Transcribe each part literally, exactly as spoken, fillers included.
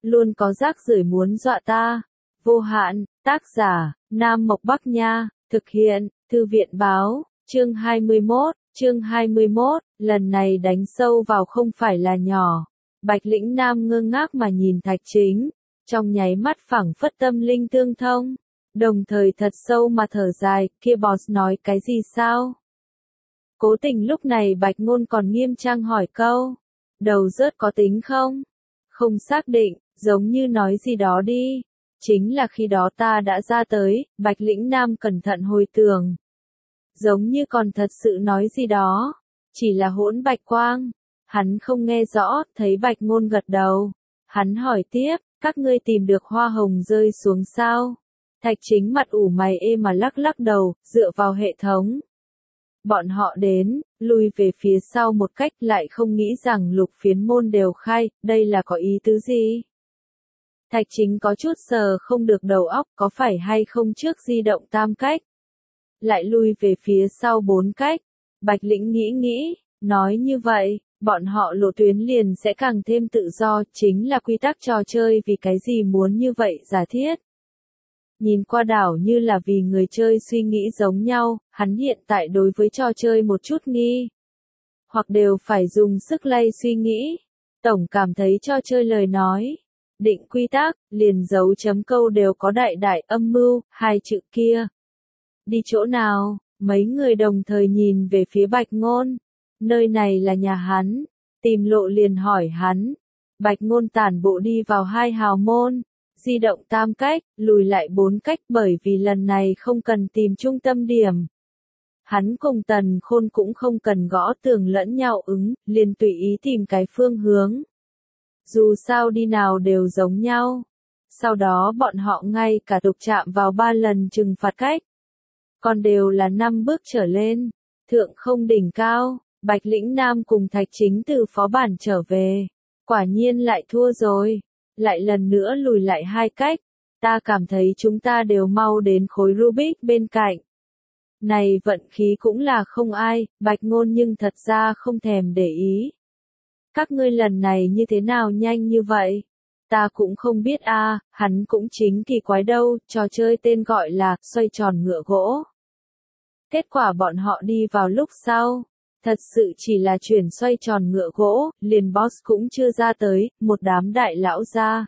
luôn có rác rưởi muốn dọa ta. Vô hạn, tác giả, Nam Mộc Bắc Nha, thực hiện, Thư viện Báo, chương hai mươi mốt, chương hai mươi mốt, lần này đánh sâu vào không phải là nhỏ. Bạch Lĩnh Nam ngơ ngác mà nhìn Thạch Chính, trong nháy mắt phảng phất tâm linh tương thông, đồng thời thật sâu mà thở dài, kia boss nói cái gì sao? Cố Tình lúc này Bạch Ngôn còn nghiêm trang hỏi câu, đầu rớt có tính không? Không xác định, giống như nói gì đó đi. Chính là khi đó ta đã ra tới, Bạch Lĩnh Nam cẩn thận hồi tưởng. Giống như còn thật sự nói gì đó, chỉ là hỗn bạch quang. Hắn không nghe rõ, thấy Bạch Ngôn gật đầu. Hắn hỏi tiếp, các ngươi tìm được hoa hồng rơi xuống sao? Thạch Chính mặt ủ mày ê mà lắc lắc đầu, dựa vào hệ thống. Bọn họ đến, lùi về phía sau một cách lại không nghĩ rằng lục phiến môn đều khai, đây là có ý tứ gì? Thạch Chính có chút sờ không được đầu óc, có phải hay không trước di động tam cách? Lại lùi về phía sau bốn cách. Bạch Lĩnh nghĩ nghĩ, nói như vậy, bọn họ lộ tuyến liền sẽ càng thêm tự do, chính là quy tắc trò chơi vì cái gì muốn như vậy giả thiết. Nhìn qua đảo như là vì người chơi suy nghĩ giống nhau, hắn hiện tại đối với trò chơi một chút nghi. Hoặc đều phải dùng sức lay suy nghĩ. Tổng cảm thấy trò chơi lời nói. Định quy tắc, liền dấu chấm câu đều có đại đại âm mưu, hai chữ kia. Đi chỗ nào? Mấy người đồng thời nhìn về phía Bạch Ngôn. Nơi này là nhà hắn. Tìm lộ liền hỏi hắn. Bạch Ngôn tản bộ đi vào hai hào môn. Di động tam cách, lùi lại bốn cách bởi vì lần này không cần tìm trung tâm điểm. Hắn cùng Tần Khôn cũng không cần gõ tường lẫn nhau ứng, liền tùy ý tìm cái phương hướng. Dù sao đi nào đều giống nhau. Sau đó bọn họ ngay cả tục chạm vào ba lần trừng phạt cách. Còn đều là năm bước trở lên. Thượng không đỉnh cao, Bạch Lĩnh Nam cùng Thạch Chính từ phó bản trở về. Quả nhiên lại thua rồi. Lại lần nữa lùi lại hai cách. Ta cảm thấy chúng ta đều mau đến khối Rubik bên cạnh. Này vận khí cũng là không ai, Bạch Ngôn nhưng thật ra không thèm để ý. Các ngươi lần này như thế nào nhanh như vậy? Ta cũng không biết a, à, hắn cũng chính kỳ quái đâu, trò chơi tên gọi là xoay tròn ngựa gỗ. Kết quả bọn họ đi vào lúc sau. Thật sự chỉ là chuyển xoay tròn ngựa gỗ, liền boss cũng chưa ra tới, một đám đại lão ra.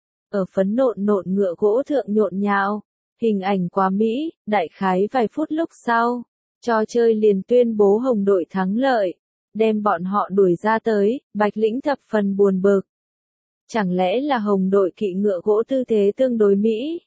Ở phấn nộn nộn ngựa gỗ thượng nhộn nhạo, hình ảnh quá mỹ, đại khái vài phút lúc sau, trò chơi liền tuyên bố Hồng đội thắng lợi, đem bọn họ đuổi ra tới, Bạch Lĩnh thập phần buồn bực. Chẳng lẽ là Hồng đội kỵ ngựa gỗ tư thế tương đối mỹ?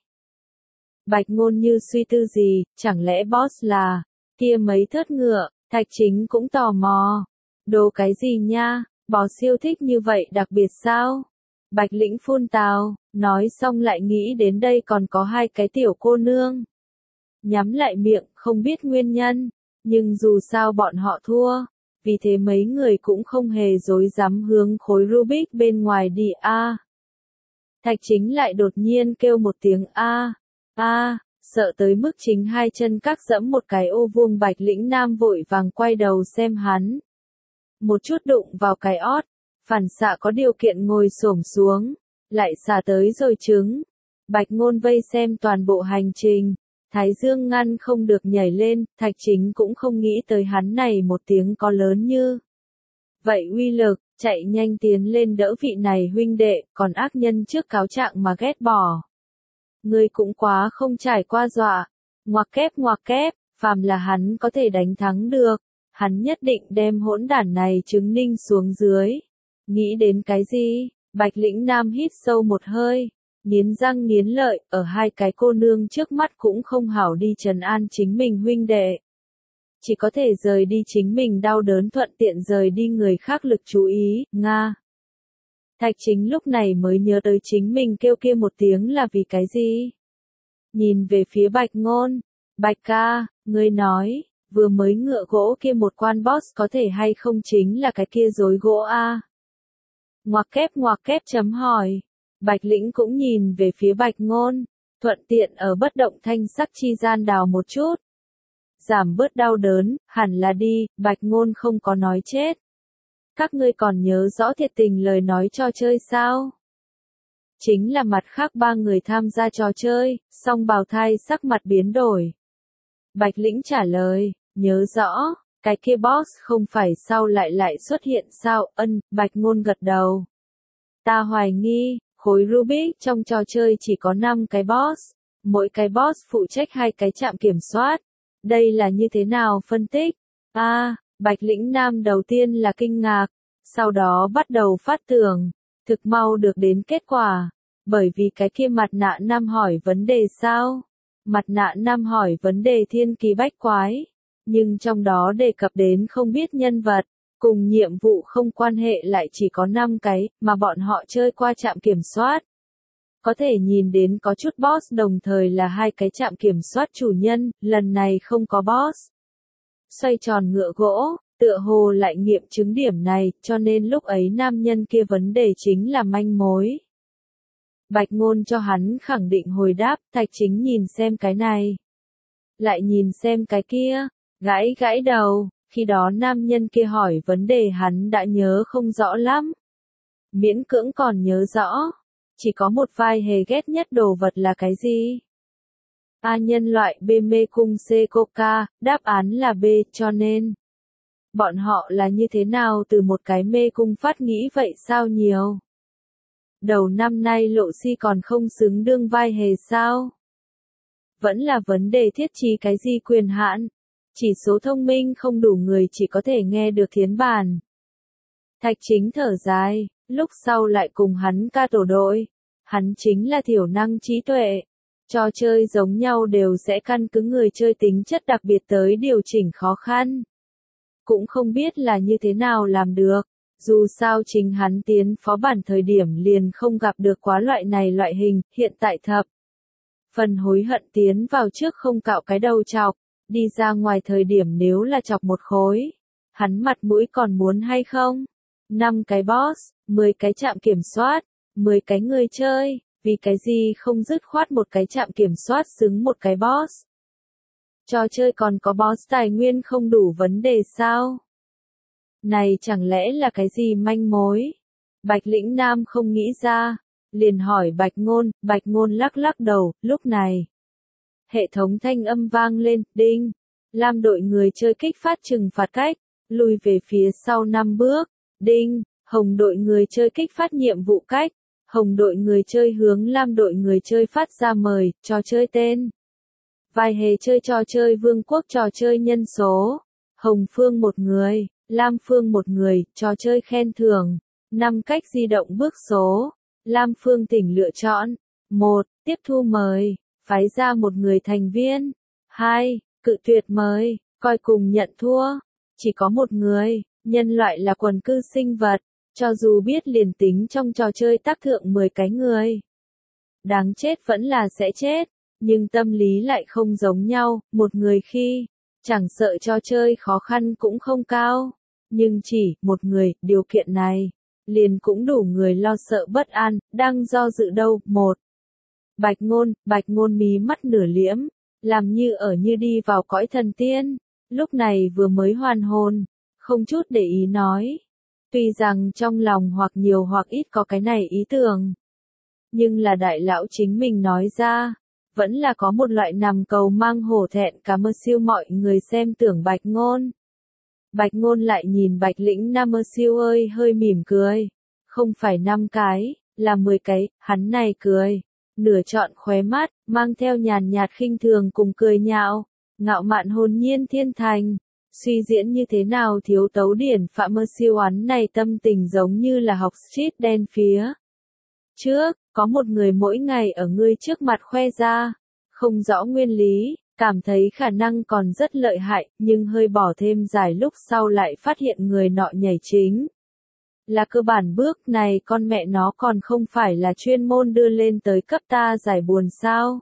Bạch Ngôn như suy tư gì, chẳng lẽ boss là, kia mấy thớt ngựa? Thạch Chính cũng tò mò. Đồ cái gì nha, bò siêu thích như vậy đặc biệt sao? Bạch Lĩnh phun tào, nói xong lại nghĩ đến đây còn có hai cái tiểu cô nương. Nhắm lại miệng, không biết nguyên nhân, nhưng dù sao bọn họ thua, vì thế mấy người cũng không hề dối dám hướng khối Rubik bên ngoài đi a. À. Thạch Chính lại đột nhiên kêu một tiếng a, a. À. Sợ tới mức chính hai chân các dẫm một cái ô vuông. Bạch Lĩnh Nam vội vàng quay đầu xem hắn. Một chút đụng vào cái ót, phản xạ có điều kiện ngồi xổm xuống, lại xả tới rồi trứng. Bạch Ngôn vây xem toàn bộ hành trình, thái dương ngăn không được nhảy lên, Thạch Chính cũng không nghĩ tới hắn này một tiếng có lớn như. Vậy uy lực, chạy nhanh tiến lên đỡ vị này huynh đệ, còn ác nhân trước cáo trạng mà ghét bỏ. Ngươi cũng quá không trải qua dọa, ngoặc kép ngoặc kép, phàm là hắn có thể đánh thắng được, hắn nhất định đem hỗn đản này trứng ninh xuống dưới. Nghĩ đến cái gì? Bạch Lĩnh Nam hít sâu một hơi, nghiến răng nghiến lợi, ở hai cái cô nương trước mắt cũng không hảo đi trấn an chính mình huynh đệ. Chỉ có thể rời đi chính mình đau đớn thuận tiện rời đi người khác lực chú ý, Nga. Thạch Chính lúc này mới nhớ tới chính mình kêu kia một tiếng là vì cái gì? Nhìn về phía Bạch Ngôn, Bạch ca, ngươi nói, vừa mới ngựa gỗ kia một quan boss có thể hay không chính là cái kia rối gỗ a? À? Ngoặc kép ngoặc kép chấm hỏi. Bạch Lĩnh cũng nhìn về phía Bạch Ngôn, thuận tiện ở bất động thanh sắc chi gian đào một chút. Giảm bớt đau đớn, hẳn là đi, Bạch Ngôn không có nói chết. Các ngươi còn nhớ rõ thiệt tình lời nói cho chơi sao? chính là mặt khác ba người tham gia trò chơi, song bào thai sắc mặt biến đổi. Bạch Lĩnh trả lời, nhớ rõ, cái kia boss không phải sao lại lại xuất hiện sao, ân, Bạch Ngôn gật đầu. Ta hoài nghi, khối Rubik trong trò chơi chỉ có năm cái boss, mỗi cái boss phụ trách hai cái trạm kiểm soát. Đây là như thế nào phân tích? A, à, Bạch Lĩnh Nam đầu tiên là kinh ngạc, sau đó bắt đầu phát tưởng, thực mau được đến kết quả, bởi vì cái kia mặt nạ nam hỏi vấn đề sao? Mặt nạ nam hỏi vấn đề thiên kỳ bách quái, nhưng trong đó đề cập đến không biết nhân vật, cùng nhiệm vụ không quan hệ lại chỉ có năm cái, mà bọn họ chơi qua trạm kiểm soát. Có thể nhìn đến có chút boss đồng thời là hai cái trạm kiểm soát chủ nhân, lần này không có boss. Xoay tròn ngựa gỗ, tựa hồ lại nghiệm chứng điểm này, cho nên lúc ấy nam nhân kia vấn đề chính là manh mối. Bạch Ngôn cho hắn khẳng định hồi đáp, Thạch Chính nhìn xem cái này. Lại nhìn xem cái kia, gãi gãi đầu, khi đó nam nhân kia hỏi vấn đề hắn đã nhớ không rõ lắm. Miễn cưỡng còn nhớ rõ, chỉ có một vai hề ghét nhất đồ vật là cái gì? A nhân loại B mê cung C coca, đáp án là B, cho nên. Bọn họ là như thế nào từ một cái mê cung phát nghĩ vậy sao nhiều? Đầu năm nay Lộ Si còn không xứng đương vai hề sao? Vẫn là vấn đề thiết trí cái gì quyền hạn? Chỉ số thông minh không đủ người chỉ có thể nghe được thiến bàn. Thạch Chính thở dài, lúc sau lại cùng hắn ca tổ đội. Hắn chính là thiểu năng trí tuệ. Trò chơi giống nhau đều sẽ căn cứ người chơi tính chất đặc biệt tới điều chỉnh khó khăn. Cũng không biết là như thế nào làm được. Dù sao chính hắn tiến phó bản thời điểm liền không gặp được quá loại này loại hình, hiện tại thập. Phần hối hận tiến vào trước không cạo cái đầu chọc, đi ra ngoài thời điểm nếu là chọc một khối. Hắn mặt mũi còn muốn hay không? năm cái boss, mười cái trạm kiểm soát, mười cái người chơi, vì cái gì không dứt khoát một cái trạm kiểm soát xứng một cái boss. Trò chơi còn có boss tài nguyên không đủ vấn đề sao? Này chẳng lẽ là cái gì manh mối? Bạch Lĩnh Nam không nghĩ ra, liền hỏi Bạch Ngôn, Bạch Ngôn lắc lắc đầu, lúc này. Hệ thống thanh âm vang lên, đinh, Lam đội người chơi kích phát trừng phạt cách, lùi về phía sau năm bước, đinh, Hồng đội người chơi kích phát nhiệm vụ cách, Hồng đội người chơi hướng Lam đội người chơi phát ra mời, trò chơi tên. Vai hề chơi trò chơi Vương quốc trò chơi nhân số, Hồng Phương một người. Lam Phương một người, trò chơi khen thưởng, năm cách di động bước số, Lam Phương tỉnh lựa chọn, một. Tiếp thu mời, phái ra một người thành viên, hai. Cự tuyệt mời, coi cùng nhận thua, chỉ có một người, nhân loại là quần cư sinh vật, cho dù biết liền tính trong trò chơi tác thượng mười cái người. Đáng chết vẫn là sẽ chết, nhưng tâm lý lại không giống nhau, một người khi, chẳng sợ trò chơi khó khăn cũng không cao. Nhưng chỉ một người, điều kiện này, liền cũng đủ người lo sợ bất an, đang do dự đâu, một. Bạch Ngôn, Bạch Ngôn mí mắt nửa liễm, làm như ở như đi vào cõi thần tiên, lúc này vừa mới hoàn hồn, không chút để ý nói. Tuy rằng trong lòng hoặc nhiều hoặc ít có cái này ý tưởng, nhưng là đại lão chính mình nói ra, vẫn là có một loại nằm cầu mang hổ thẹn cả mơ siêu mọi người xem tưởng Bạch Ngôn. Bạch Ngôn lại nhìn Bạch Lĩnh Nam mơ siêu ơi hơi mỉm cười. Không phải năm cái, là mười cái, hắn này cười. Nửa trọn khóe mắt, mang theo nhàn nhạt khinh thường cùng cười nhạo. Ngạo mạn hồn nhiên thiên thành. Suy diễn như thế nào thiếu tấu điển phạm mơ siêu án này tâm tình giống như là học street đen phía. Trước, có một người mỗi ngày ở ngươi trước mặt khoe ra. Không rõ nguyên lý. Cảm thấy khả năng còn rất lợi hại, nhưng hơi bỏ thêm dài lúc sau lại phát hiện người nọ nhảy chính. Là cơ bản bước này con mẹ nó còn không phải là chuyên môn đưa lên tới cấp ta giải buồn sao?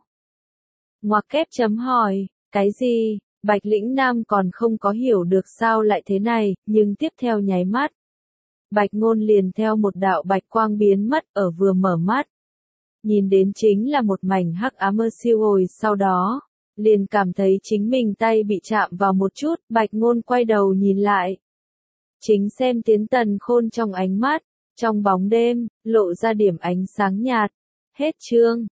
Ngoặc kép chấm hỏi, cái gì? Bạch Lĩnh Nam còn không có hiểu được sao lại thế này, nhưng tiếp theo nháy mắt. Bạch Ngôn liền theo một đạo bạch quang biến mất ở vừa mở mắt. Nhìn đến chính là một mảnh hắc ám mơ siêu hồi sau đó. Liền cảm thấy chính mình tay bị chạm vào một chút, Bạch Ngôn quay đầu nhìn lại. Chính xem Tiến Tần Khôn trong ánh mắt, trong bóng đêm, lộ ra điểm ánh sáng nhạt, Hết chương.